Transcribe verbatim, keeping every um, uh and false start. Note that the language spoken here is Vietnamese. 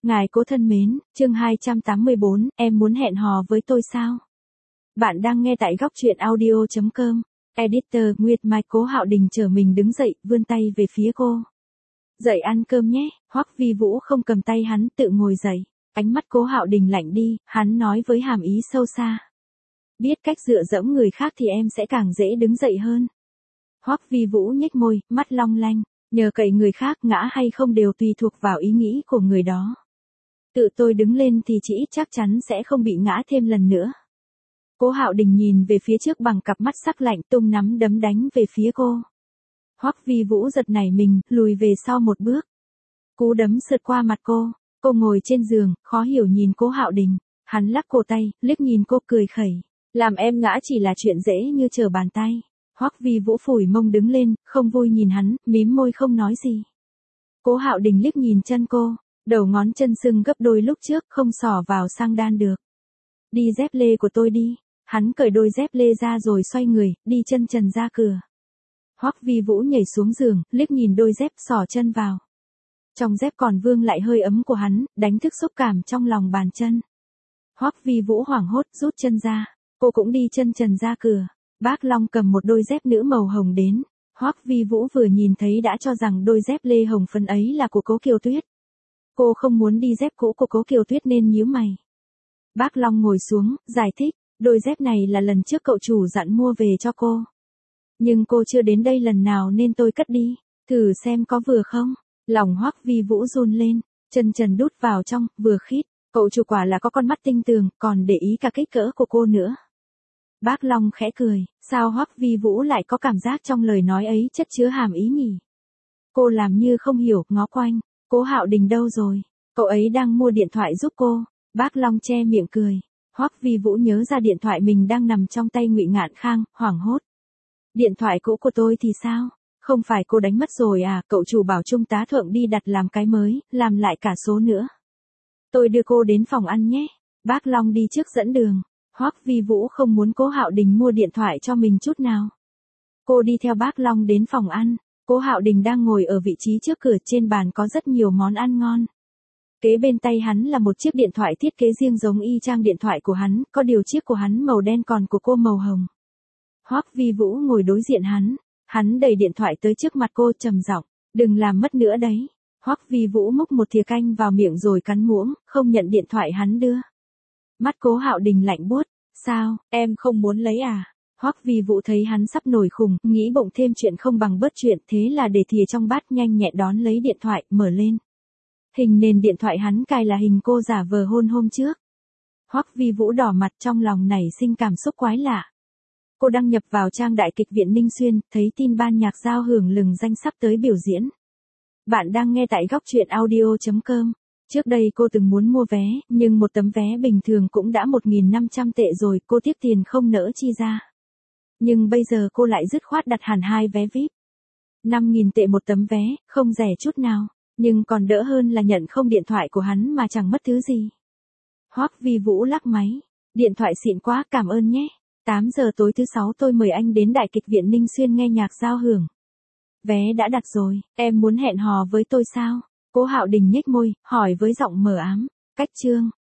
Ngài cố thân mến, chương hai trăm tám mươi bốn, em muốn hẹn hò với tôi sao? Bạn đang nghe tại góc truyện audio chấm com. Editor Nguyệt Mai. Cố Hạo Đình trở mình đứng dậy, vươn tay về phía cô. Dậy ăn cơm nhé. Hoắc Vi Vũ không cầm tay hắn, tự ngồi dậy. Ánh mắt Cố Hạo Đình lạnh đi, hắn nói với hàm ý sâu xa. Biết cách dựa dẫm người khác thì em sẽ càng dễ đứng dậy hơn. Hoắc Vi Vũ nhếch môi, mắt long lanh. Nhờ cậy người khác ngã hay không đều tùy thuộc vào ý nghĩ của người đó. Tự tôi đứng lên thì chị chắc chắn sẽ không bị ngã thêm lần nữa. Cố Hạo Đình nhìn về phía trước bằng cặp mắt sắc lạnh, tung nắm đấm đánh về phía cô. Hoắc Vi Vũ giật nảy mình, lùi về sau một bước. Cú đấm sượt qua mặt cô. Cô ngồi trên giường, khó hiểu nhìn Cố Hạo Đình. Hắn lắc cổ tay, liếc nhìn cô cười khẩy. Làm em ngã chỉ là chuyện dễ như trở bàn tay. Hoắc Vi Vũ phủi mông đứng lên, không vui nhìn hắn, mím môi không nói gì. Cố Hạo Đình liếc nhìn chân cô, đầu ngón chân sưng gấp đôi lúc trước, không xỏ vào sang đan được. Đi dép lê của tôi đi. Hắn cởi đôi dép lê ra rồi xoay người, đi chân trần ra cửa. Hoắc Vi Vũ nhảy xuống giường, liếc nhìn đôi dép xỏ chân vào. Trong dép còn vương lại hơi ấm của hắn, đánh thức xúc cảm trong lòng bàn chân. Hoắc Vi Vũ hoảng hốt rút chân ra, cô cũng đi chân trần ra cửa. Bác Long cầm một đôi dép nữ màu hồng đến. Hoắc Vi Vũ vừa nhìn thấy đã cho rằng đôi dép lê hồng phấn ấy là của Cố Kiều Tuyết. Cô không muốn đi dép cũ của Cố Kiều Tuyết nên nhíu mày. Bác Long ngồi xuống, giải thích, đôi dép này là lần trước cậu chủ dặn mua về cho cô. Nhưng cô chưa đến đây lần nào nên tôi cất đi, thử xem có vừa không. Lòng Hoắc Vi Vũ run lên, chân trần đút vào trong, vừa khít. Cậu chủ quả là có con mắt tinh tường, còn để ý cả kích cỡ của cô nữa. Bác Long khẽ cười, sao Hoắc Vi Vũ lại có cảm giác trong lời nói ấy chất chứa hàm ý nhỉ? Cô làm như không hiểu, ngó quanh, Cố Hạo Đình đâu rồi? Cậu ấy đang mua điện thoại giúp cô. Bác Long che miệng cười. Hoắc Vi Vũ nhớ ra điện thoại mình đang nằm trong tay Ngụy Ngạn Khang, hoảng hốt. Điện thoại cũ của tôi thì sao? Không phải cô đánh mất rồi à? Cậu chủ bảo Trung tá Thượng đi đặt làm cái mới, làm lại cả số nữa. Tôi đưa cô đến phòng ăn nhé. Bác Long đi trước dẫn đường. Hoắc Vi Vũ không muốn Cố Hạo Đình mua điện thoại cho mình chút nào. Cô đi theo bác Long đến phòng ăn. Cố Hạo Đình đang ngồi ở vị trí trước cửa, trên bàn có rất nhiều món ăn ngon. Kế bên tay hắn là một chiếc điện thoại thiết kế riêng giống y chang điện thoại của hắn, có điều chiếc của hắn màu đen còn của cô màu hồng. Hoắc Vi Vũ ngồi đối diện hắn, hắn đẩy điện thoại tới trước mặt cô trầm giọng, đừng làm mất nữa đấy. Hoắc Vi Vũ múc một thìa canh vào miệng rồi cắn muỗng, không nhận điện thoại hắn đưa. Mắt Cố Hạo Đình lạnh buốt, sao, em không muốn lấy à? Hoắc Vi Vũ thấy hắn sắp nổi khùng, nghĩ bụng thêm chuyện không bằng bớt chuyện, thế là để thìa trong bát nhanh nhẹn đón lấy điện thoại, mở lên. Hình nền điện thoại hắn cài là hình cô giả vờ hôn hôm trước. Hoắc Vi Vũ đỏ mặt, trong lòng nảy sinh cảm xúc quái lạ. Cô đăng nhập vào trang Đại Kịch Viện Ninh Xuyên, thấy tin ban nhạc giao hưởng lừng danh sắp tới biểu diễn. Bạn đang nghe tại góc truyện audio chấm com. Trước đây cô từng muốn mua vé, nhưng một tấm vé bình thường cũng đã một nghìn năm trăm tệ rồi, cô tiếc tiền không nỡ chi ra. Nhưng bây giờ cô lại dứt khoát đặt hẳn hai vé vi ai pi. năm nghìn tệ một tấm vé, không rẻ chút nào, nhưng còn đỡ hơn là nhận không điện thoại của hắn mà chẳng mất thứ gì. Hoắc Vi Vũ lắc máy, điện thoại xịn quá, cảm ơn nhé. tám giờ tối thứ sáu tôi mời anh đến Đại Kịch Viện Ninh Xuyên nghe nhạc giao hưởng. Vé đã đặt rồi, em muốn hẹn hò với tôi sao? Cố Hạo Đình nhếch môi, hỏi với giọng mờ ám. Cách chương.